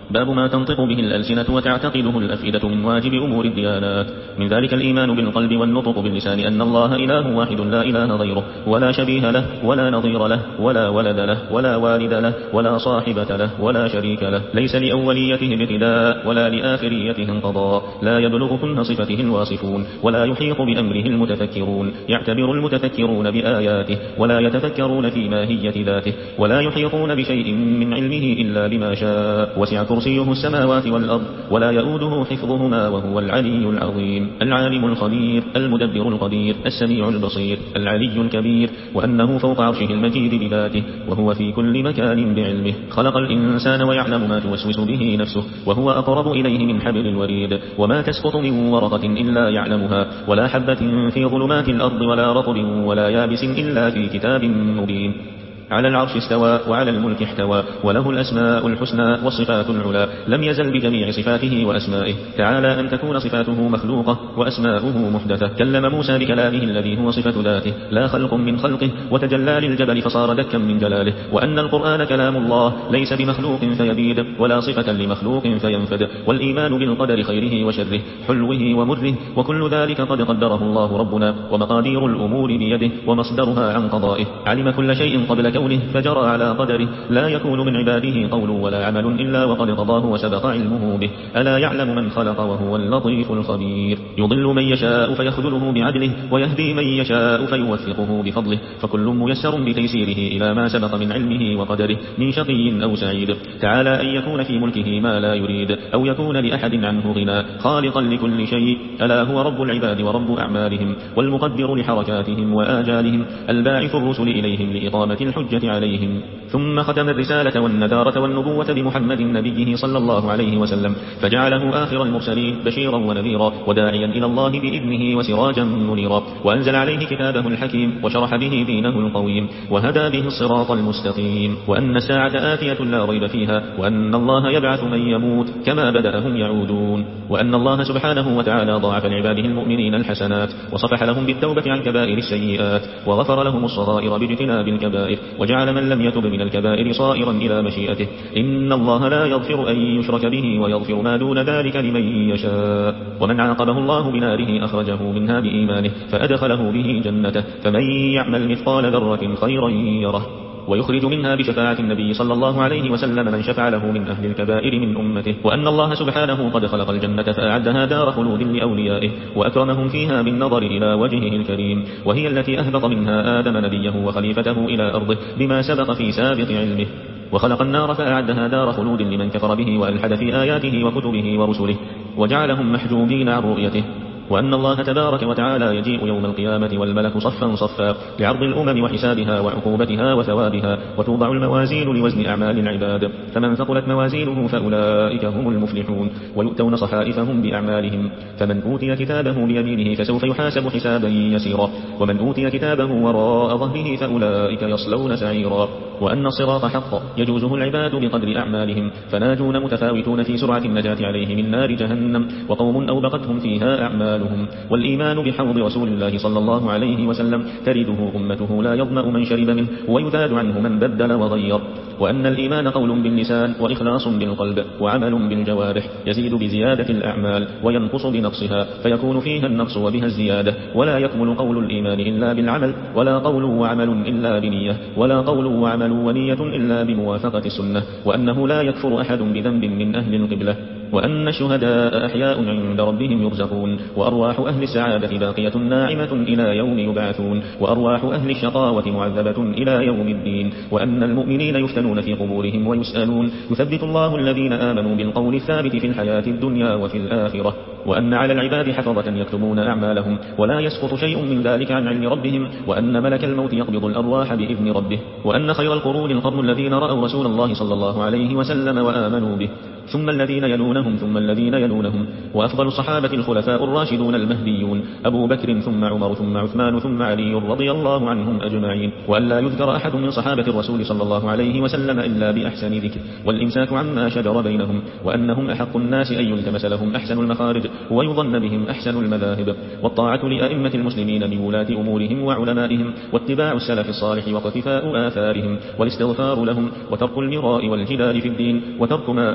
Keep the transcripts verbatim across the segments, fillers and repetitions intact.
باب ما تنطق به الألسنة وتعتقده الأفئدة من واجب أمور الديانات. من ذلك الإيمان بالقلب والنطق باللسان أن الله إله واحد لا إله غيره، ولا شبيه له ولا نظير له ولا ولد له ولا والد له ولا صاحبة له ولا شريك له، ليس لأوليته ابتداء ولا لآخريته انقضاء، لا يبلغ كن صفته الواصفون ولا يحيط بأمره المتفكرون، يعتبر المتفكرون بآياته ولا يتفكرون في ماهية ذاته، ولا يحيطون بشيء من علمه إلا بما شاء، وسع كرسيه السماوات والأرض ولا يؤوده حفظهما وهو العلي العظيم. العالم الخبير المدبر القدير السميع البصير العلي الكبير، وأنه فوق عرشه المجيد بذاته، وهو في كل مكان بعلمه. خلق الإنسان ويعلم ما توسوس به نفسه، وهو أقرب إليه من حبل الوريد. وما تسقط من ورقة إلا يعلمها، ولا حبة في ظلمات الأرض ولا رطب ولا يابس إلا في كتاب مبين. على العرش استوى وعلى الملك احتوى، وله الأسماء الحسنى والصفات العلى، لم يزل بجميع صفاته وأسمائه، تعالى أن تكون صفاته مخلوقة وأسماؤه محدثة. كلم موسى بكلامه الذي هو صفة ذاته لا خلق من خلقه، وتجلى للجبل فصار دكا من جلاله. وأن القرآن كلام الله ليس بمخلوق فيبيد ولا صفة لمخلوق فينفد. والإيمان بالقدر خيره وشره حلوه ومره، وكل ذلك قد قدره الله ربنا، ومقادير الأمور بيده ومصدرها عن قضائه. علم كل شيء قبل كونه فجرى على قدره، لا يكون من عباده قول ولا عمل إلا وقد قضاه وسبق علمه به. ألا يعلم من خلق وهو اللطيف الخبير. يضل من يشاء فيخذله بعدله، ويهدي من يشاء فيوفقه بفضله، فكل ميسر بتيسيره إلى ما سبق من علمه وقدره، من شقي أو سعيد. تعالى أن يكون في ملكه ما لا يريد، أو يكون لأحد عنه غنى، خالقا لكل شيء. ألا هو رب العباد ورب أعمالهم، والمقدر لحركاتهم وآجالهم، الباعث الرسل إليهم لإقامة الحجة عليهم. ثم ختم الرسالة والنذارة والنبوة بمحمد نبيه صلى الله عليه وسلم، فجعله آخر المرسلين بشيرا ونذيرا وداعيا إلى الله بإذنه وسراجا منيرا. وأنزل عليه كتابه الحكيم وشرح به دينه القويم، وهدى به الصراط المستقيم. وأن الساعة آتية لا ريب فيها، وأن الله يبعث من يموت كما بدأهم يعودون. وأن الله سبحانه وتعالى ضاعف لعباده المؤمنين الحسنات، وصفح لهم بالتوبة عن كبائر السيئات، وغفر لهم الصغائر باجتناب الكبائر، وجعل من لم يتب من الكبائر صائرا إلى مشيئته. إن الله لا يغفر أن يشرك به ويغفر ما دون ذلك لمن يشاء. ومن عاقبه الله بناره أخرجه منها بإيمانه فأدخله به جنته، فمن يعمل مثقال ذرة خيرا يره، ويخرج منها بشفاعة النبي صلى الله عليه وسلم من شفع له من أهل الكبائر من أمته. وأن الله سبحانه قد خلق الجنة فأعدها دار خلود لأوليائه، وأكرمهم فيها بالنظر إلى وجهه الكريم، وهي التي أهبط منها آدم نبيه وخليفته إلى أرضه بما سبق في سابق علمه. وخلق النار فأعدها دار خلود لمن كفر به وألحد في آياته وكتبه ورسله، وجعلهم محجوبين عن رؤيته. وأن الله تبارك وتعالى يجيء يوم القيامة والملك صفا صفا لعرض الأمم وحسابها وعقوبتها وثوابها، وتوضع الموازين لوزن أعمال العباد، فمن ثقلت موازينه فأولئك هم المفلحون، ويؤتون صحائفهم بأعمالهم. فمن أوتي كتابه بيمينه فسوف يحاسب حسابا يسيرا، ومن أوتي كتابه وراء ظهره فأولئك يصلون سعيرا. وأن الصراط حق يجوزه العباد بقدر أعمالهم، فناجون متفاوتون في سرعة النجاة عليه من نار جهنم، وقوم أوبقتهم فيها أعمال. والإيمان بحوض رسول الله صلى الله عليه وسلم ترده أمته لا يظمأ من شرب منه، ويذاد عنه من بدل وغير. وأن الإيمان قول باللسان وإخلاص بالقلب وعمل بالجوارح، يزيد بزيادة الأعمال وينقص بنقصها، فيكون فيها النقص وبها الزيادة. ولا يكمل قول الإيمان إلا بالعمل، ولا قول وعمل إلا بنية، ولا قول وعمل ونية إلا بموافقة السنة. وأنه لا يكفر أحد بذنب من أهل القبلة. وأن الشهداء أحياء عند ربهم يرزقون، وأرواح أهل السعادة باقية ناعمة إلى يوم يبعثون، وأرواح أهل الشقاوة معذبة إلى يوم الدين. وأن المؤمنين يفتنون في قبورهم ويسألون، يثبت الله الذين آمنوا بالقول الثابت في الحياة الدنيا وفي الآخرة. وأن على العباد حفظة يكتبون أعمالهم، ولا يسقط شيء من ذلك عن علم ربهم. وأن ملك الموت يقبض الأرواح بإذن ربه. وأن خير القرون القرن الذين رأوا رسول الله صلى الله عليه وسلم وآمنوا به، ثم الذين يلونهم ثم الذين يلونهم. وأفضل الصحابة الخلفاء الراشدون المهديون أبو بكر ثم عمر ثم عثمان ثم علي رضي الله عنهم أجمعين. وأن لا يذكر أحد من صحابة الرسول صلى الله عليه وسلم إلا بأحسن ذكر، والإمساك عما شجر بينهم. وأنهم أحق الناس أن يلتمس لهم أحسن المخارج، ويظن بهم أحسن المذاهب. والطاعة لأئمة المسلمين من ولاة أمورهم وعلمائهم، واتباع السلف الصالح واقتفاء آثارهم، والاستغفار لهم، وترك المراء والجدال في الدين، وترك ما أحدثه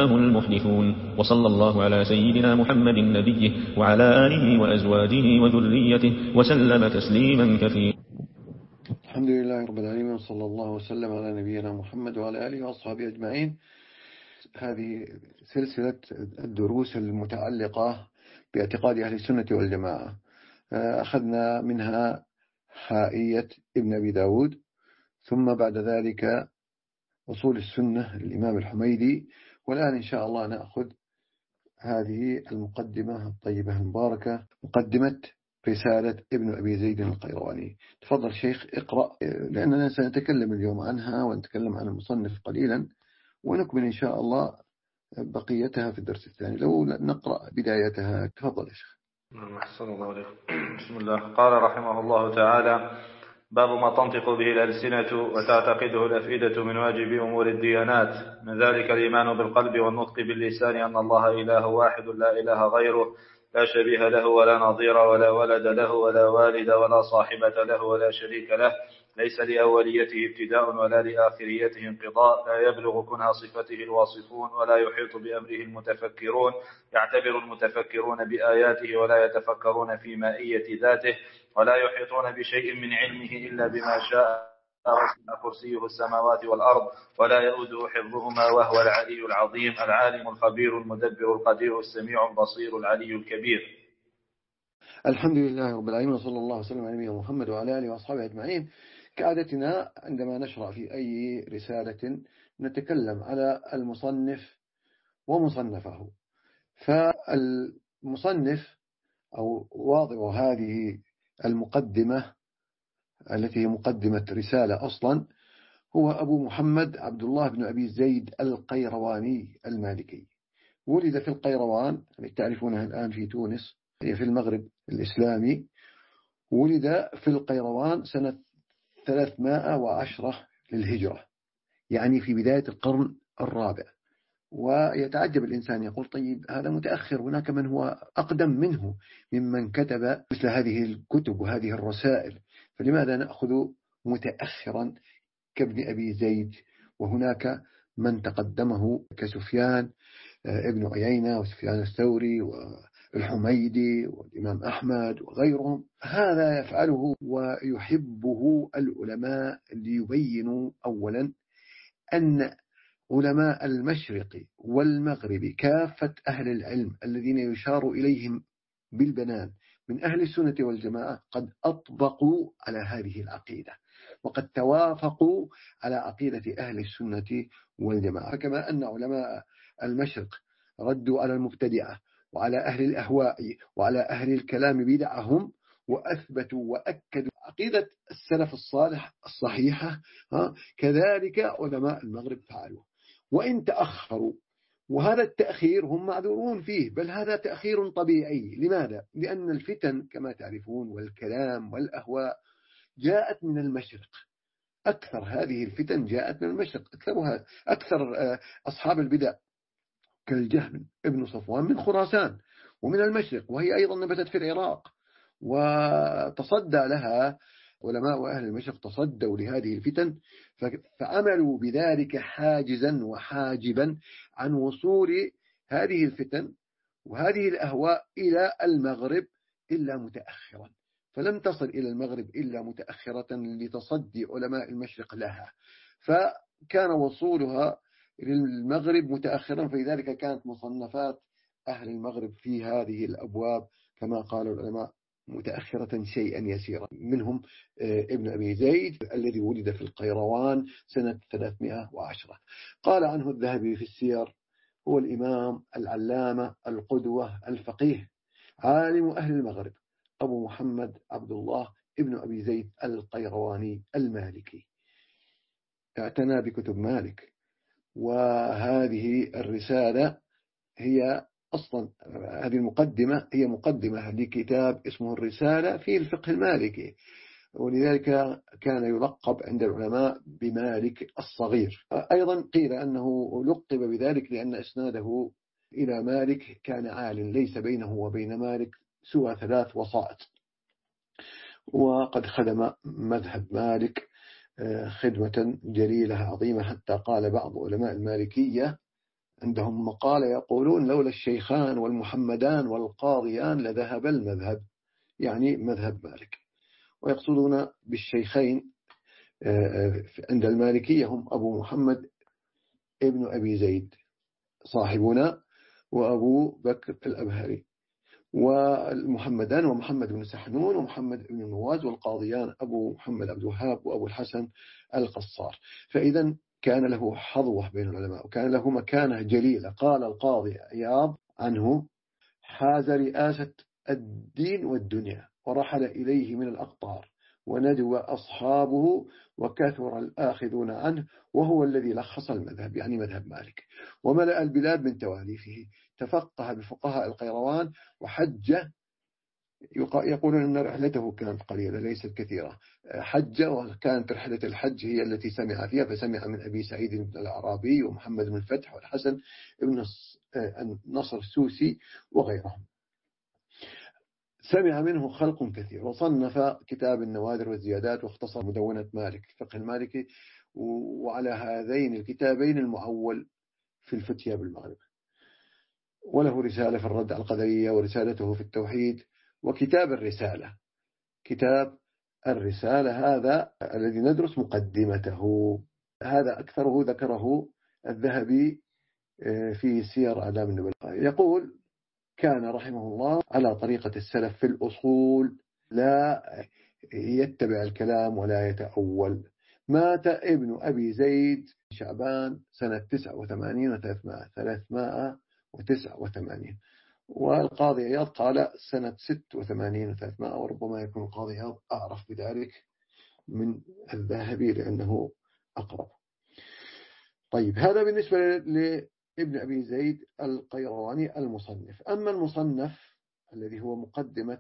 وأتباعه المحدثون. وصلى الله على سيدنا محمد نبيه وعلى آله وأزواجه وذريته وسلم تسليما كثيرا. الحمد لله رب العالمين، وصلى الله وسلم على نبينا محمد وعلى آله وأصحابه أجمعين. هذه سلسلة الدروس المتعلقة باعتقاد أهل السنة والجماعة. أخذنا منها حائية ابن أبي داود، ثم بعد ذلك أصول السنة للإمام الحميدي، والآن إن شاء الله نأخذ هذه المقدمة الطيبة المباركة، مقدمة رسالة ابن أبي زيد القيرواني. تفضل شيخ اقرأ، لأننا سنتكلم اليوم عنها ونتكلم عن المصنف قليلا، ونكمل إن شاء الله بقيتها في الدرس الثاني. لو نقرأ بدايتها تفضل يا شيخ. أحسن الله عليكم. بسم الله. قال رحمه الله تعالى: باب ما تنطق به الألسنة وتعتقده الأفئدة من واجب أمور الديانات، من ذلك الإيمان بالقلب والنطق باللسان أن الله إله واحد لا إله غيره، لا شبيه له ولا نظير ولا ولد له ولا والد ولا صاحبة له ولا شريك له، ليس لأوليته ابتداء ولا لآخريته انقضاء، لا يبلغ كنها صفته الواصفون ولا يحيط بأمره المتفكرون، يعتبر المتفكرون بآياته ولا يتفكرون في مائية ذاته، ولا يحيطون بشيء من علمه إلا بما شاء، وسع كرسيه السماوات والأرض ولا يؤوده حفظهما وهو العلي العظيم، العالم الخبير المدبر القدير السميع البصير العلي الكبير. الحمد لله رب العالمين، وصلى الله وسلم على نبينا محمد وعلى آله وأصحابه أجمعين. كعادتنا عندما نشرع في أي رسالة نتكلم على المصنف ومصنفه. فالمصنف أو واضع هذه المقدمة التي هي مقدمة رسالة أصلا هو أبو محمد عبد الله بن أبي زيد القيرواني المالكي. ولد في القيروان، تعرفونها الآن في تونس، هي في المغرب الإسلامي. ولد في القيروان سنة ثلاثمائة وعشرة للهجرة، يعني في بداية القرن الرابع. ويتعجب الإنسان يقول طيب هذا متأخر، هناك من هو أقدم منه ممن كتب مثل هذه الكتب وهذه الرسائل، فلماذا نأخذ متأخرا كابن أبي زيد؟ وهناك من تقدمه كسفيان ابن عيينة وسفيان الثوري والحميدي والإمام أحمد وغيرهم. هذا يفعله ويحبه العلماء ليبينوا أولا أن علماء المشرق والمغرب كافة أهل العلم الذين يشار إليهم بالبنان من أهل السنة والجماعة قد أطبقوا على هذه العقيدة، وقد توافقوا على عقيدة أهل السنة والجماعة. كما أن علماء المشرق ردوا على المبتدعة وعلى أهل الأهواء وعلى أهل الكلام بدعهم، وأثبتوا وأكدوا عقيدة السلف الصالح الصحيحة، كذلك علماء المغرب فعلوا وإن تأخروا. وهذا التأخير هم معذورون فيه، بل هذا تأخير طبيعي. لماذا؟ لأن الفتن كما تعرفون والكلام والأهواء جاءت من المشرق. أكثر هذه الفتن جاءت من المشرق، أكثرها أكثر أصحاب البدع كالجهم ابن صفوان من خراسان ومن المشرق، وهي أيضا نبتت في العراق، وتصدى لها علماء أهل المشرق، تصدوا لهذه الفتن فعملوا بذلك حاجزا وحاجبا عن وصول هذه الفتن وهذه الأهواء إلى المغرب إلا متأخرا، فلم تصل إلى المغرب إلا متأخرة لتصدي علماء المشرق لها، فكان وصولها للمغرب متأخرا، فلذلك كانت مصنفات أهل المغرب في هذه الأبواب كما قال العلماء متأخرة شيئا يسيرا. منهم ابن أبي زيد الذي ولد في القيروان سنة ثلاثمائة وعشرة. قال عنه الذهبي في السير: هو الإمام العلامة القدوة الفقيه عالم أهل المغرب أبو محمد عبد الله ابن أبي زيد القيرواني المالكي، اعتنى بكتب مالك. وهذه الرسالة هي أصلا هذه المقدمة هي مقدمة لكتاب اسمه الرسالة في الفقه المالكي، ولذلك كان يلقب عند العلماء بمالك الصغير. أيضا قيل أنه لقب بذلك لأن إسناده إلى مالك كان عال، ليس بينه وبين مالك سوى ثلاث وسائط، وقد خدم مذهب مالك خدمة جليلة عظيمة، حتى قال بعض علماء المالكية عندهم مقالة يقولون لولا الشيخان والمحمدان والقاضيان لذهب المذهب، يعني مذهب مالك. ويقصدون بالشيخين عند المالكية هم أبو محمد ابن أبي زيد صاحبنا وأبو بكر الأبهري، والمحمدان ومحمد بن سحنون ومحمد بن نواز، والقاضيان أبو محمد عبد الوهاب وأبو الحسن القصار. فإذا كان له حظوة بين العلماء وكان له مكانة جليلة. قال القاضي عياض عنه: حاز رئاسة الدين والدنيا ورحل إليه من الأقطار وندوى أصحابه وكثر الآخذون عنه، وهو الذي لخص المذهب، يعني مذهب مالك، وملأ البلاد من تواليفه. تفقه بفقهاء القيروان وحج، يقولون أن رحلته كانت قليلة ليست كثيرة، حج، وكانت رحلة الحج هي التي سمع فيها، فسمع من أبي سعيد بن الأعرابي ومحمد بن الفتح والحسن بن نصر السوسي وغيرهم. سمع منه خلق كثير، وصنف كتاب النوادر والزيادات، واختصر مدونة مالك الفقه المالكي، وعلى هذين الكتابين المعول في الفتية بالمغرب. وله رسالة في الرد على القدرية، ورسالته في التوحيد، وكتاب الرسالة. كتاب الرسالة هذا الذي ندرس مقدمته، هذا أكثره ذكره الذهبي في سير أعلام النبلاء. يقول: كان رحمه الله على طريقة السلف في الأصول، لا يتبع الكلام ولا يتأول. مات ابن أبي زيد شعبان سنة تسعة وثمانين وثلاثمائة وتسعة وثمانين، والقاضي عياض قال سنة ست وثمانين وثلاثمائة، وربما يكون القاضي عياض أعرف بذلك من الذهبي لأنه أقرب. طيب، هذا بالنسبة لابن أبي زيد القيرواني المصنف. أما المصنف الذي هو مقدمة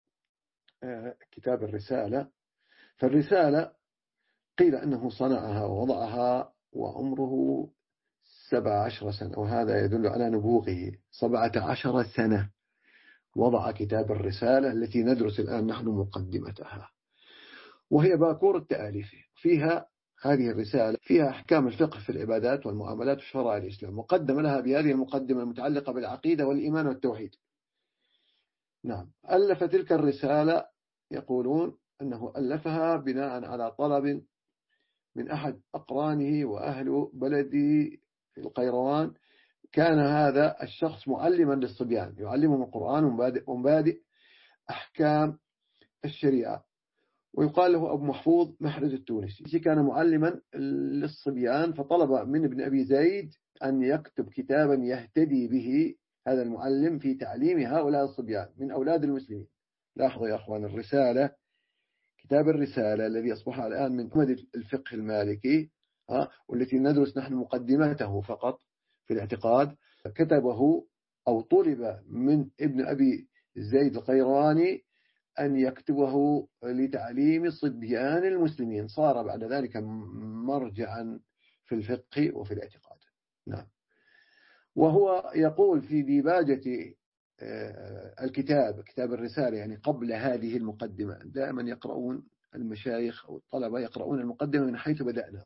كتاب الرسالة، فالرسالة قيل أنه صنعها ووضعها وعمره سبع عشر سنة، وهذا يدل على نبوغه. سبعة عشر سنة وضع كتاب الرسالة التي ندرس الآن نحن مقدمتها، وهي باكور التآليف. فيها هذه الرسالة فيها أحكام الفقه في العبادات والمعاملات وشرائع الإسلام، مقدم لها بهذه المقدمة المتعلقة بالعقيدة والإيمان والتوحيد. نعم، ألف تلك الرسالة، يقولون أنه ألفها بناء على طلب من أحد أقرانه وأهل بلده في القيروان. كان هذا الشخص معلما للصبيان، يعلمهم القرآن ومبادئ أحكام الشريعة، ويقال له أبو محفوظ محرز التونسي. كان معلما للصبيان، فطلب من ابن أبي زيد أن يكتب كتابا يهتدي به هذا المعلم في تعليم هؤلاء الصبيان من أولاد المسلمين. لاحظوا يا أخوان، الرسالة، كتاب الرسالة الذي أصبح الآن من مدى الفقه المالكي، والتي ندرس نحن مقدمته فقط في الاعتقاد، كتبه أو طلب من ابن أبي زيد القيرواني أن يكتبه لتعليم صبيان المسلمين. صار بعد ذلك مرجعا في الفقه وفي الاعتقاد. نعم. وهو يقول في ديباجة الكتاب، كتاب الرسالة، يعني قبل هذه المقدمة، دائما يقرؤون المشايخ أو الطلبة يقرؤون المقدمة من حيث بدأنا،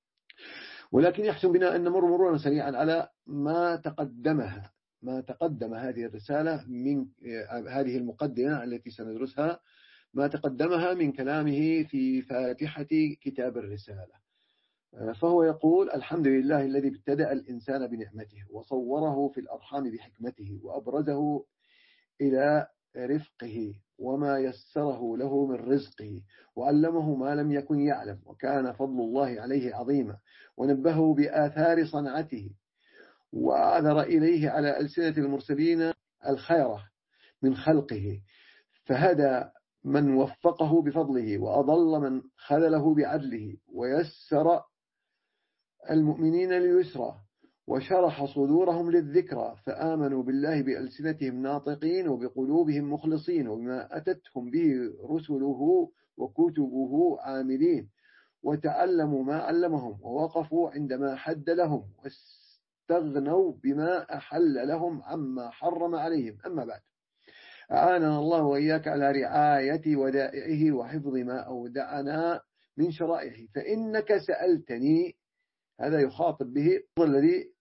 ولكن يحسن بنا أن نمر مرورا سريعا على ما تقدمها ما تقدم هذه الرسالة من هذه المقدمة التي سندرسها، ما تقدمها من كلامه في فاتحة كتاب الرسالة. فهو يقول: الحمد لله الذي ابتدأ الإنسان بنعمته وصوره في الأرحام بحكمته وأبرزه إلى رفقه وما يسره له من رزقه وعلمه ما لم يكن يعلم، وكان فضل الله عليه عظيما، ونبهه بآثار صنعته وأعذر إليه على ألسنة المرسلين الخيرة من خلقه، فهدى من وفقه بفضله وأضل من خذله بعدله، ويسر المؤمنين لليسرى وشرح صدورهم للذكرى، فآمنوا بالله بألسنتهم ناطقين وبقلوبهم مخلصين، وبما أتتهم به رسله وكتبه عاملين، وتعلموا ما علمهم ووقفوا عندما حد لهم واستغنوا بما أحل لهم عما حرم عليهم. أما بعد، أعاننا الله وإياك على رعاية ودائعه وحفظ ما أودعنا من شرائعه، فإنك سألتني، هذا يخاطب به الذي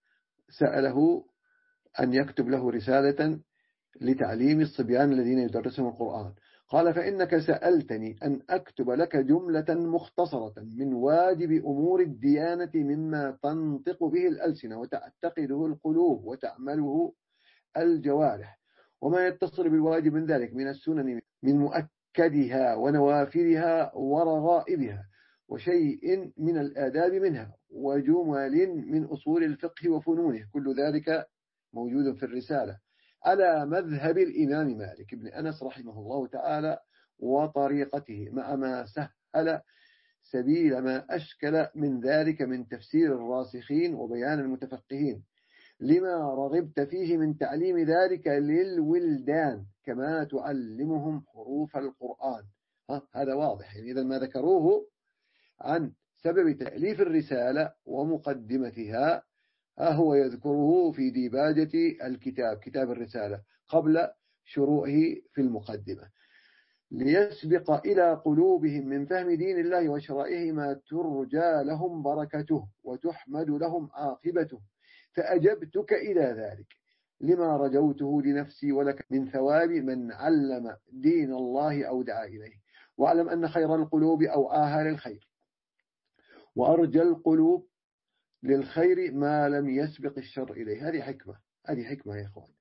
سأله أن يكتب له رسالة لتعليم الصبيان الذين يدرسهم القرآن. قال: فإنك سألتني أن أكتب لك جملة مختصرة من واجب أمور الديانة مما تنطق به الألسنة وتعتقده القلوب وتعمله الجوارح، وما يتصل بالواجب من ذلك من السنن من مؤكدها ونوافلها ورغائبها، وشيء من الآداب منها، وجمل من أصول الفقه وفنونه، كل ذلك موجود في الرسالة على مذهب الإمام مالك بن أنس رحمه الله تعالى وطريقته، مع ما سهل سبيل ما أشكل من ذلك من تفسير الراسخين وبيان المتفقهين، لما رغبت فيه من تعليم ذلك للولدان كما تعلمهم حروف القرآن. ها هذا واضح، يعني إذا ما ذكروه عن سبب تأليف الرسالة ومقدمتها ها هو يذكره في ديباجة الكتاب، كتاب الرسالة، قبل شروعه في المقدمة، ليسبق إلى قلوبهم من فهم دين الله وشرائعه ما ترجى لهم بركته وتحمد لهم عاقبته، فأجبتك إلى ذلك لما رجوته لنفسي ولك من ثواب من علم دين الله أو دعا إليه. واعلم أن خير القلوب أوعاها للخير، وأرجى القلوب للخير ما لم يسبق الشر إليه. هذه حكمة، هذه حكمة يا إخوان.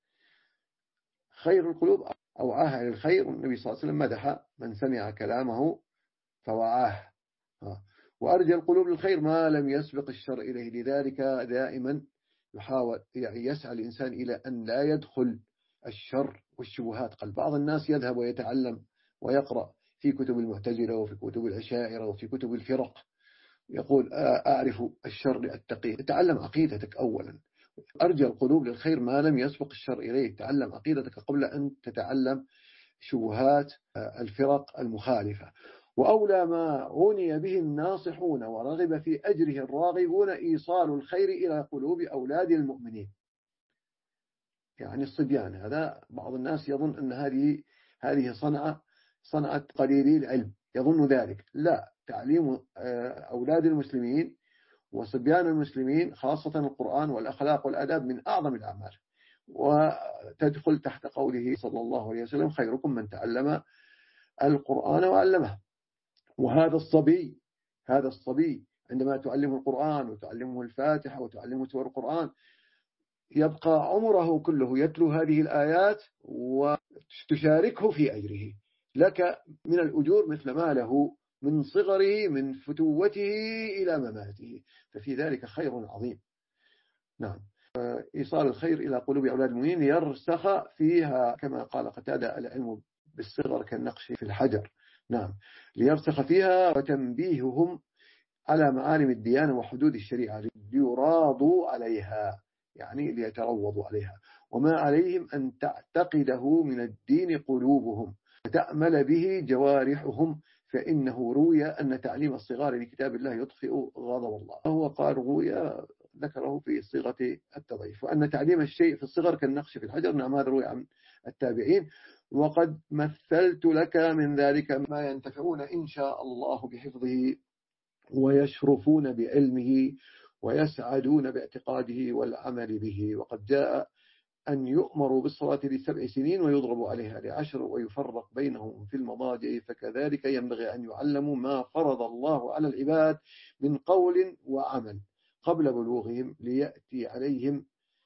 خير القلوب أوعاها للخير، والنبي صلى الله عليه وسلم مدح من سمع كلامه فوعاه. وأرجى القلوب للخير ما لم يسبق الشر إليه، لذلك دائما يحاول يعني يسعى الإنسان إلى أن لا يدخل الشر والشبهات قلب. بعض الناس يذهب ويتعلم ويقرأ في كتب المعتزلة وفي كتب الأشاعرة وفي كتب الفرق، يقول أعرف الشر أتقيه. تعلم عقيدتك أولا. أرجى القلوب للخير ما لم يسبق الشر إليه، تعلم عقيدتك قبل أن تتعلم شبهات الفرق المخالفة. وأولى ما غني به الناصحون ورغب في أجره الراغبون إيصال الخير إلى قلوب أولاد المؤمنين، يعني الصبيان. هذا بعض الناس يظن أن هذه هذه صنعة صنعة قليلي العلم، يظن ذلك. لا، تعليم أولاد المسلمين وصبيان المسلمين خاصة القرآن والأخلاق والآداب من أعظم الأعمال، وتدخل تحت قوله صلى الله عليه وسلم: خيركم من تعلم القرآن وعلمه. وهذا الصبي هذا الصبي عندما تعلمه القرآن وتعلمه الفاتحة وتعلمه سور القرآن يبقى عمره كله يتلو هذه الآيات وتشاركه في أجره، لك من الأجور مثل ما له من صغره من فتوته إلى مماته، ففي ذلك خير عظيم. نعم، إيصال الخير إلى قلوب أولاد المؤمنين يرسخ فيها، كما قال قتادة: العلم بالصغر كالنقش في الحجر. نعم، ليرسخ فيها وتنبيههم على معالم الديانة وحدود الشريعة ليراضوا عليها، يعني ليتروضوا عليها، وما عليهم أن تعتقده من الدين قلوبهم وتأمل به جوارحهم، فإنه روي أن تعليم الصغار لكتاب الله يطفئ غضب الله. هو قال روي، ذكره في صيغة التضعيف. وأن تعليم الشيء في الصغر كالنقش في الحجر، نعم هذا روي عن التابعين. وقد مثلت لك من ذلك ما ينتفعون إن شاء الله بحفظه ويشرفون بعلمه ويسعدون باعتقاده والعمل به. وقد جاء أن يؤمروا بالصلاة لسبع سنين ويضرب عليها لعشر ويفرق بينهم في المضاجع، فكذلك ينبغي أن يعلموا ما فرض الله على العباد من قول وعمل قبل بلوغهم، ليأتي عليهم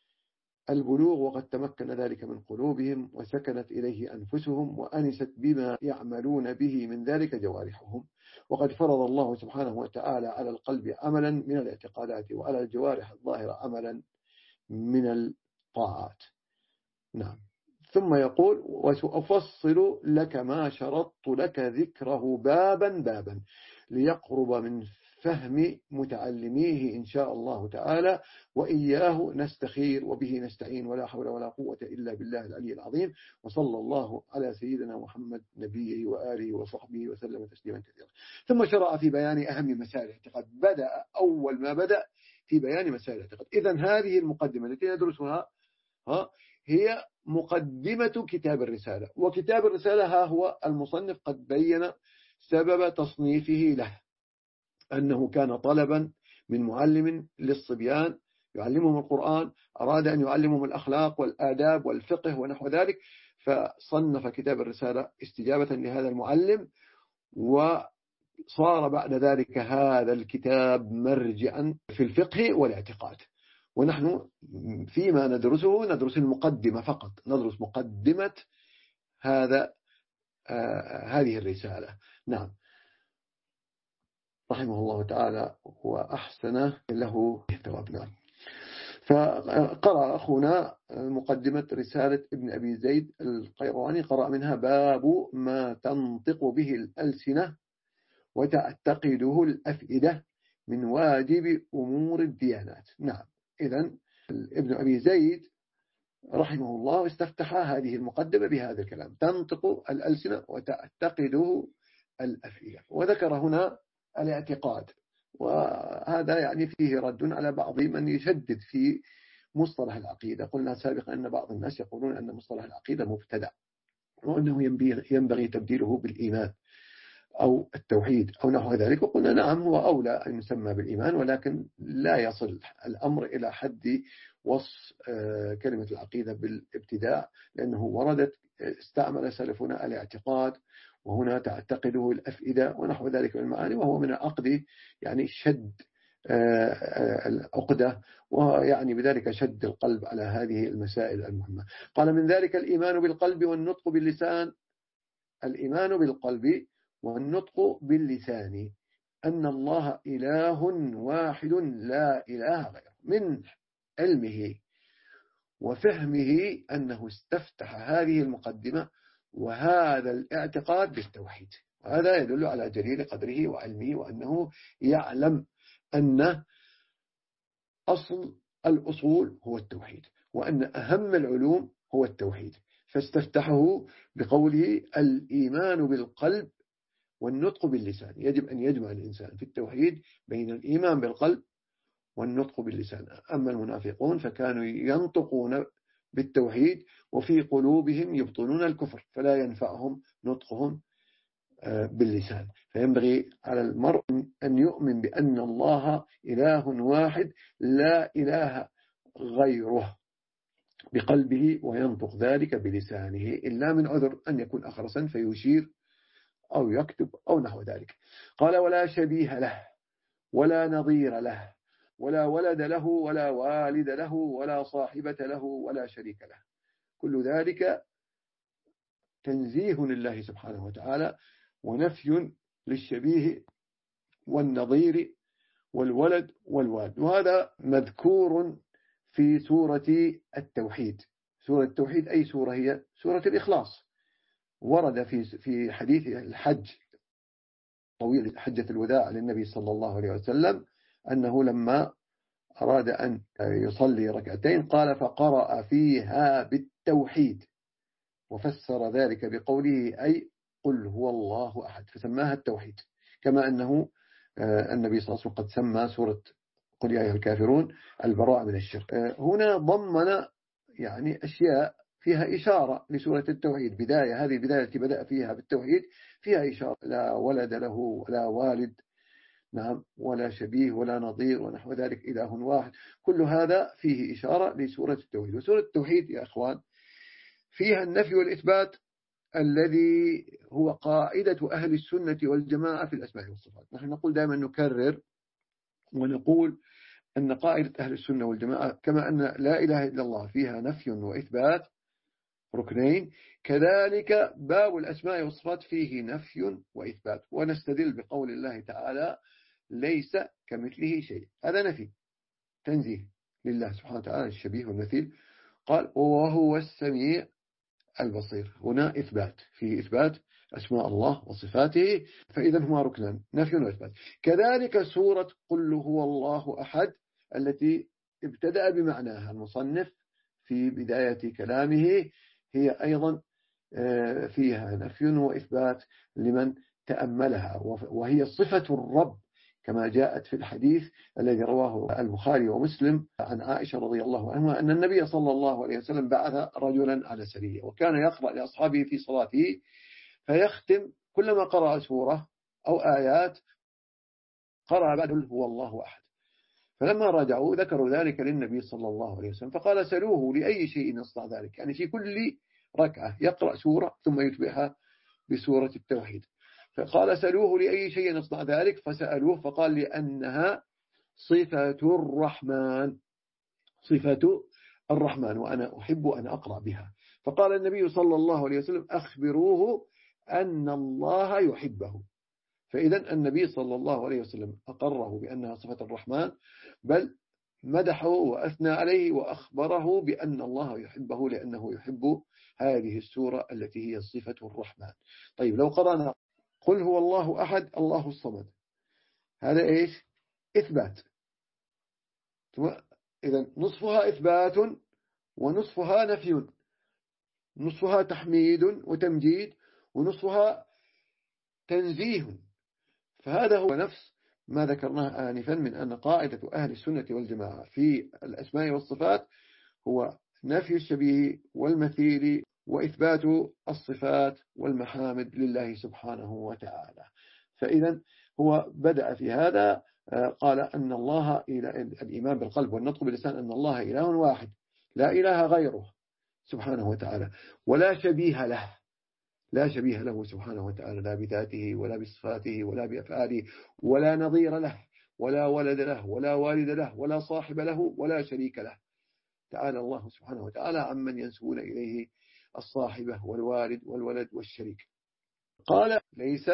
البلوغ وقد تمكن ذلك من قلوبهم وسكنت إليه أنفسهم وأنست بما يعملون به من ذلك جوارحهم. وقد فرض الله سبحانه وتعالى على القلب عملا من الاعتقادات وعلى الجوارح الظاهرة عملا من الطاعات. نعم. ثم يقول: وسأفصل لك ما شرطت لك ذكره بابا بابا ليقرب من فهم متعلميه إن شاء الله تعالى، وإياه نستخير وبه نستعين، ولا حول ولا قوة إلا بالله العلي العظيم. وصلى الله على سيدنا محمد نبيه وآله وصحبه وسلم تسليما كثيرا. ثم شرع في بيان أهم مسائل الاعتقاد. بدأ أول ما بدأ في بيان مسائل الاعتقاد. إذن هذه المقدمة التي ندرسها ها هي مقدمة كتاب الرسالة. وكتاب الرسالة ها هو المصنف قد بين سبب تصنيفه له، أنه كان طلبا من معلم للصبيان يعلمهم القرآن، أراد أن يعلمهم الأخلاق والآداب والفقه ونحو ذلك، فصنف كتاب الرسالة استجابة لهذا المعلم، وصار بعد ذلك هذا الكتاب مرجعا في الفقه والاعتقاد. ونحن فيما ندرسه ندرس المقدمة فقط، ندرس مقدمة هذا آه هذه الرسالة. نعم، رحمه الله تعالى وأحسن له ثوابنا. فقرأ أخونا مقدمة رسالة ابن أبي زيد القيرواني، قرأ منها باب ما تنطق به الألسنة وتعتقده الأفئدة من واجب أمور الديانات. نعم، إذن ابن أبي زيد رحمه الله استفتح هذه المقدمة بهذا الكلام: تنطق الألسنة وتعتقده الأفئدة. وذكر هنا الاعتقاد، وهذا يعني فيه رد على بعض من يشدد في مصطلح العقيدة. قلنا سابقا أن بعض الناس يقولون أن مصطلح العقيدة مبتدع، وأنه ينبغي تبديله بالإيمان أو التوحيد أو نحو ذلك. وقلنا نعم، هو أولى أن يسمى بالإيمان، ولكن لا يصل الأمر إلى حد وصف كلمة العقيدة بالابتداع، لأنه وردت استعمل سلفنا الاعتقاد، وهنا تعتقده الأفئدة ونحو ذلك من المعاني، وهو من العقد يعني شد العقدة، ويعني بذلك شد القلب على هذه المسائل المهمة. قال: من ذلك الإيمان بالقلب والنطق باللسان. الإيمان بالقلب والنطق باللسان أن الله إله واحد لا إله غيره. من علمه وفهمه أنه استفتح هذه المقدمة وهذا الاعتقاد بالتوحيد، وهذا يدل على جليل قدره وعلمه، وأنه يعلم أن أصل الأصول هو التوحيد، وأن أهم العلوم هو التوحيد، فاستفتحه بقوله: الإيمان بالقلب والنطق باللسان. يجب أن يجمع الإنسان في التوحيد بين الإيمان بالقلب والنطق باللسان. أما المنافقون فكانوا ينطقون بالتوحيد وفي قلوبهم يبطنون الكفر، فلا ينفعهم نطقهم باللسان. فينبغي على المرء أن يؤمن بأن الله إله واحد لا إله غيره بقلبه، وينطق ذلك بلسانه، إلا من عذر أن يكون أخرسا فيشير أو يكتب أو نحو ذلك. قال: ولا شبيه له ولا نظير له ولا ولد له ولا والد له ولا صاحبة له ولا شريك له. كل ذلك تنزيه لله سبحانه وتعالى، ونفي للشبيه والنظير والولد والوالد. وهذا مذكور في سورة التوحيد. سورة التوحيد أي سورة هي؟ سورة الإخلاص. ورد في في حديث الحج طويل حجة الوداع للنبي صلى الله عليه وسلم أنه لما أراد أن يصلي ركعتين قال: فقرأ فيها بالتوحيد، وفسر ذلك بقوله: أي قل هو الله أحد، فسماها التوحيد. كما أنه النبي صلى الله عليه وسلم قد سمى سورة قل يا أيها الكافرون البراءة من الشرك. هنا ضمن يعني أشياء فيها إشارة لسورة التوحيد. بداية، هذه البداية التي بدأ فيها بالتوحيد فيها إشارة: لا ولد له ولا والد، نعم، ولا شبيه ولا نظير ونحو ذلك، إله واحد. كل هذا فيه إشارة لسورة التوحيد. وسورة التوحيد يا أخوان فيها النفي والإثبات الذي هو قاعدة أهل السنة والجماعة في الأسماء والصفات. نحن نقول دائما، نكرر ونقول أن قاعدة أهل السنة والجماعة كما أن لا إله إلا الله فيها نفي وإثبات ركنين، كذلك باب الأسماء والصفات فيه نفي وإثبات. ونستدل بقول الله تعالى: ليس كمثله شيء. هذا نفي تنزيه لله سبحانه وتعالى الشبيه والمثيل. قال: وهو السميع البصير. هنا إثبات، فيه إثبات أسماء الله وصفاته، فإذا هما ركنان، نفي وإثبات. كذلك سورة قل هو الله أحد التي ابتدأ بمعناها المصنف في بداية كلامه، هي أيضا فيها نفي وإثبات لمن تأملها، وهي صفة الرب كما جاءت في الحديث الذي رواه البخاري ومسلم عن عائشة رضي الله عنها أن النبي صلى الله عليه وسلم بعث رجلا على سرية، وكان يقرأ لأصحابه في صلاته فيختم كلما قرأ سورة أو آيات قرأ بعد هو الله أحد. فلما رجعوا ذكروا ذلك للنبي صلى الله عليه وسلم، فقال سألوه لأي شيء يصنع ذلك، يعني في كل ركعة يقرأ سورة ثم يتبعها بسورة التوحيد. فقال سألوه لأي شيء يصنع ذلك، فسألوه فقال لأنها صفة الرحمن، صفة الرحمن وأنا أحب أن أقرأ بها. فقال النبي صلى الله عليه وسلم أخبروه أن الله يحبه. فإذا النبي صلى الله عليه وسلم أقره بأنها صفة الرحمن، بل مدحه وأثنى عليه وأخبره بأن الله يحبه لأنه يحب هذه السورة التي هي صفة الرحمن. طيب لو قرأنا قل هو الله أحد الله الصمد، هذا إيش؟ إثبات. إذا نصفها إثبات ونصفها نفي، نصفها تحميد وتمجيد ونصفها تنزيه. فهذا هو نفس ما ذكرناه آنفا من أن قاعدة أهل السنة والجماعة في الأسماء والصفات هو نفي الشبيه والمثيل وإثبات الصفات والمحامد لله سبحانه وتعالى. فإذا هو بدأ في هذا قال أن الله الإيمان بالقلب والنطق باللسان أن الله إله واحد لا إله غيره سبحانه وتعالى، ولا شبيه له، لا شبيه له سبحانه وتعالى، لا بذاته ولا بصفاته ولا بأفعاله، ولا نظير له ولا ولد له ولا والد له ولا صاحب له ولا شريك له. تعالى الله سبحانه وتعالى عمن ينسبون إليه الصاحبة والوالد والولد والشريك. قال ليس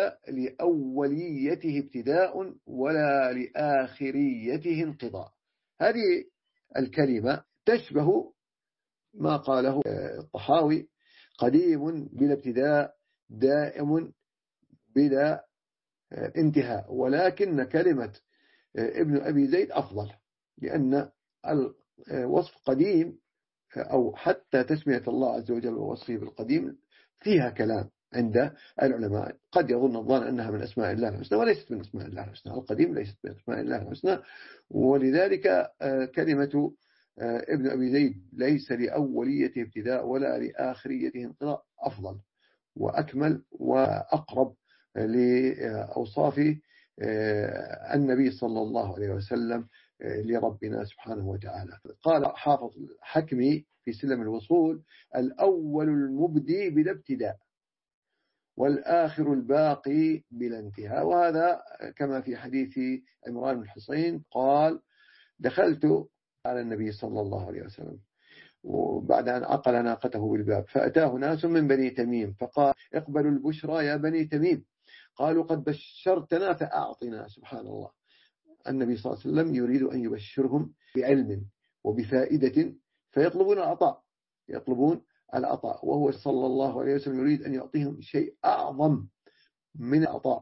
لأوليته ابتداء ولا لآخريته انقضاء. هذه الكلمة تشبه ما قاله الطحاوي قديم بلا ابتداء دائم بلا انتهاء، ولكن كلمة ابن أبي زيد أفضل، لأن الوصف قديم أو حتى تسمية الله عز وجل ووصفه بالقديم فيها كلام عند العلماء. قد يظن الظان أنها من أسماء الله الحسنى وليست من أسماء الله الحسنى، القديم ليست من أسماء الله الحسنى. ولذلك كلمة ابن أبي زيد ليس لأوليته ابتداء ولا لآخريته انقضاء أفضل وأكمل وأقرب لأوصاف النبي صلى الله عليه وسلم لربنا سبحانه وتعالى. قال حافظ الحكمي في سلم الوصول الأول المبدي بلا ابتداء والآخر الباقي بلا انتهاء. وهذا كما في حديث عمران بن الحصين قال دخلت على النبي صلى الله عليه وسلم وبعد أن عقل ناقته بالباب فأتاه ناس من بني تميم فقال اقبلوا البشرى يا بني تميم، قالوا قد بشرتنا فأعطنا. سبحان الله، النبي صلى الله عليه وسلم يريد أن يبشرهم بعلم وبفائدة فيطلبون العطاء، يطلبون العطاء، وهو صلى الله عليه وسلم يريد أن يعطيهم شيء أعظم من العطاء،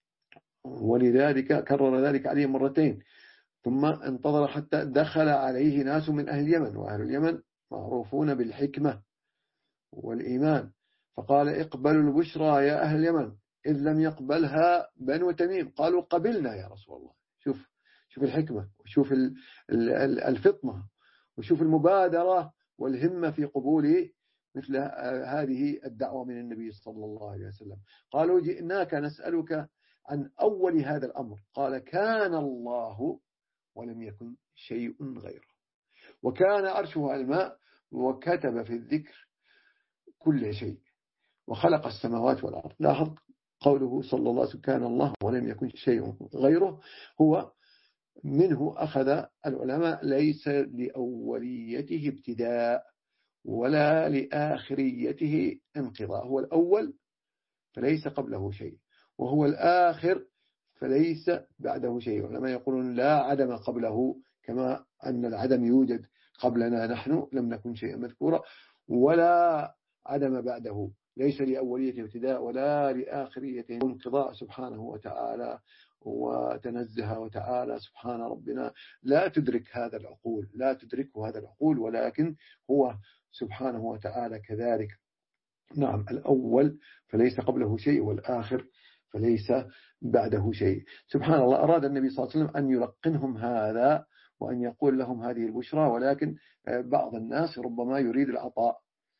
ولذلك كرر ذلك عليه مرتين. ثم انتظر حتى دخل عليه ناس من أهل اليمن، وأهل اليمن معروفون بالحكمة والإيمان، فقال اقبلوا البشرى يا أهل اليمن، إذ لم يقبلها بنو تميم قالوا قبلنا يا رسول الله. شوف شوف الحكمة وشوف الفطنة وشوف المبادرة والهمة في قبول مثل هذه الدعوة من النبي صلى الله عليه وسلم. قالوا جئناك نسألك عن أول هذا الأمر، قال كان الله ولم يكن شيء غيره، وكان عرشه على الماء وكتب في الذكر كل شيء وخلق السماوات والأرض. لاحظ قوله صلى الله عليه وسلم كان الله ولم يكن شيء غيره، هو منه أخذ العلماء ليس لأوليته ابتداء ولا لآخريته انقضاء، هو الأول فليس قبله شيء، وهو الآخر فليس بعده شيء. العلماء يقولون لا عدم قبله، كما أن العدم يوجد قبلنا نحن لم نكن شيئا مذكورا، ولا عدم بعده، ليس لأوليته ابتداء ولا لآخريته انقضاء سبحانه وتعالى وتنزه وتعالى. سبحان ربنا لا تدرك هذا العقول، لا تدركه هذا العقول، ولكن هو سبحانه وتعالى كذلك. نعم، الأول فليس قبله شيء والآخر فليس بعده شيء. سبحان الله، أراد النبي صلى الله عليه وسلم أن يلقنهم هذا وأن يقول لهم هذه البشرى، ولكن بعض الناس ربما يريد العطاء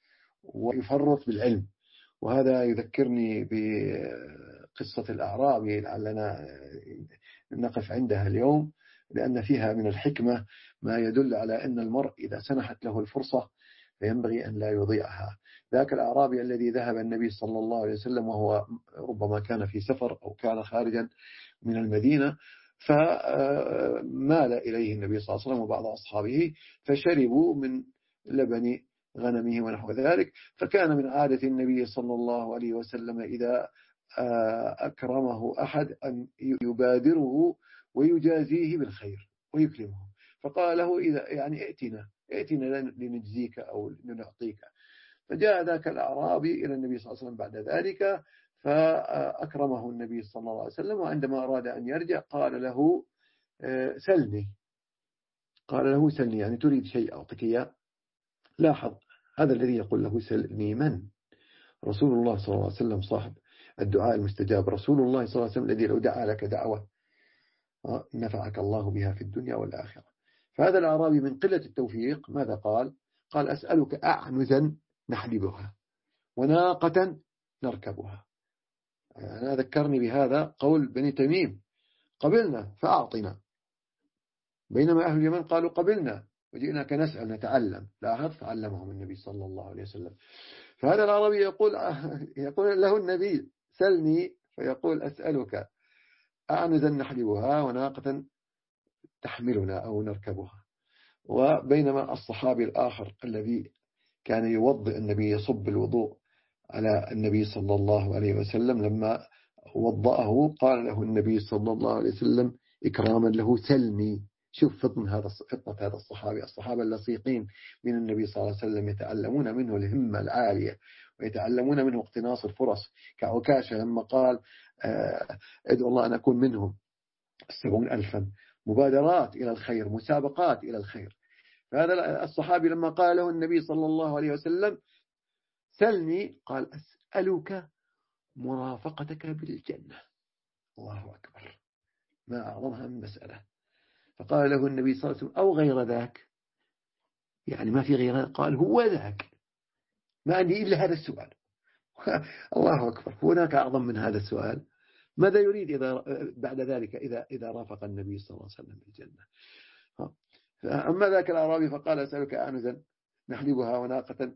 ويفرط بالعلم. وهذا يذكرني بقصة الأعرابي لعلنا نقف عندها اليوم. لأن فيها من الحكمة ما يدل على أن المرء إذا سنحت له الفرصة فينبغي أن لا يضيعها. ذاك الأعرابي الذي ذهب النبي صلى الله عليه وسلم وهو ربما كان في سفر أو كان خارجا من المدينة، فمال إليه النبي صلى الله عليه وسلم وبعض أصحابه فشربوا من لبن غنمه ونحو ذلك. فكان من عادة النبي صلى الله عليه وسلم إذا أكرمه أحد أن يبادره ويجازيه بالخير ويكرمه، فقال له إذا يعني ائتنا ائتنا لنجزيك أو لنعطيك. فجاء ذاك الأعرابي إلى النبي صلى الله عليه وسلم بعد ذلك فأكرمه النبي صلى الله عليه وسلم، وعندما أراد أن يرجع قال له سلني، قال له سلني يعني تريد شيء أعطيك إياه. لاحظ هذا الذي يقول له سلني من؟ رسول الله صلى الله عليه وسلم صاحب الدعاء المستجاب، رسول الله صلى الله عليه وسلم الذي لو دعا لك دعوة نفعك الله بها في الدنيا والآخرة. فهذا الأعرابي من قلة التوفيق ماذا قال؟ قال أسألك أعنزا نحلبها وناقة نركبها. أنا ذكرني بهذا قول بني تميم، قبلنا فأعطنا، بينما أهل اليمن قالوا قبلنا وجئناك نسأل نتعلم. لاحظ فعلمهم النبي صلى الله عليه وسلم. فهذا العربي يقول يقول له النبي سلني، فيقول أسألك أعنزا نحلبها وناقة تحملنا أو نركبها. وبينما الصحابي الآخر الذي كان يوضئ النبي يصب الوضوء على النبي صلى الله عليه وسلم لما وضأه قال له النبي صلى الله عليه وسلم إكراما له سلني. شوف فطن هذا فطنة هذا الصحابي. الصحابة اللصيقين من النبي صلى الله عليه وسلم يتعلمون منه الهمة العالية ويتعلمون منه اقتناص الفرص، كعكاشة لما قال ادعو الله أن أكون منهم، السبعون ألفا مبادرات إلى الخير، مسابقات إلى الخير. فهذا الصحابي لما قال له النبي صلى الله عليه وسلم سلني قال أسألك مرافقتك بالجنة. الله أكبر، ما أعظمها من مسألة. فقال له النبي صلى الله عليه وسلم أو غير ذاك، يعني ما في غير ذاك، قال هو ذاك، ما عندي إلا هذا السؤال. الله أكبر، هناك أعظم من هذا السؤال؟ ماذا يريد إذا بعد ذلك إذا إذا رافق النبي صلى الله عليه وسلم بالجنة؟ أما ذاك الأعرابي فقال أسألك أعنزا نحلبها وناقة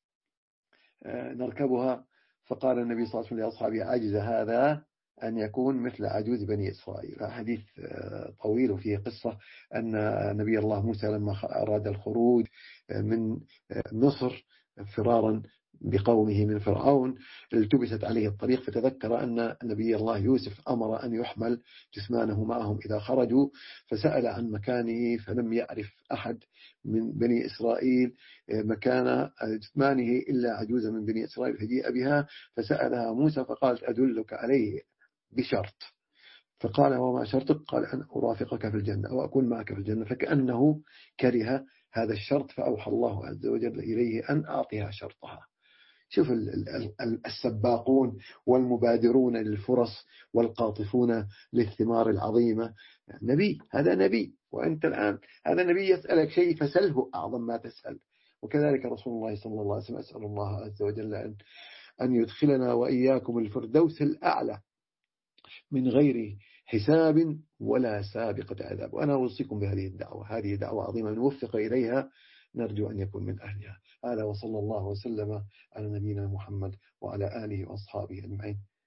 نركبها. فقال النبي صلى الله عليه وسلم لأصحابه عجز هذا أن يكون مثل عجوز بني إسرائيل. حديث طويل وفيه قصة أن نبي الله موسى لما أراد الخروج من مصر فرارا بقومه من فرعون التبست عليه الطريق، فتذكر أن نبي الله يوسف أمر أن يحمل جثمانه معهم إذا خرجوا، فسأل عن مكانه فلم يعرف أحد من بني إسرائيل مكان جثمانه إلا عجوزة من بني إسرائيل فجيء بها، فسألها موسى فقالت أدلك عليه بشرط. فقال وما شرطك؟ قال أن أرافقك في الجنة أو أكون معك في الجنة. فكأنه كره هذا الشرط فأوحى الله عز وجل إليه أن أعطيها شرطها. شوف السباقون والمبادرون للفرص والقاطفون للثمار العظيمة. نبي، هذا نبي، وأنت الآن هذا نبي يسألك شيء فسله أعظم ما تسأل. وكذلك رسول الله صلى الله عليه وسلم أسأل الله عز وجل أن أن يدخلنا وإياكم الفردوس الأعلى من غير حساب ولا سابقة عذاب. وأنا أوصيكم بهذه الدعوة، هذه دعوة عظيمة نوفق إليها، نرجو أن يكون من أهلها. هذا وصلى الله وسلم على نبينا محمد وعلى آله وأصحابه أجمعين.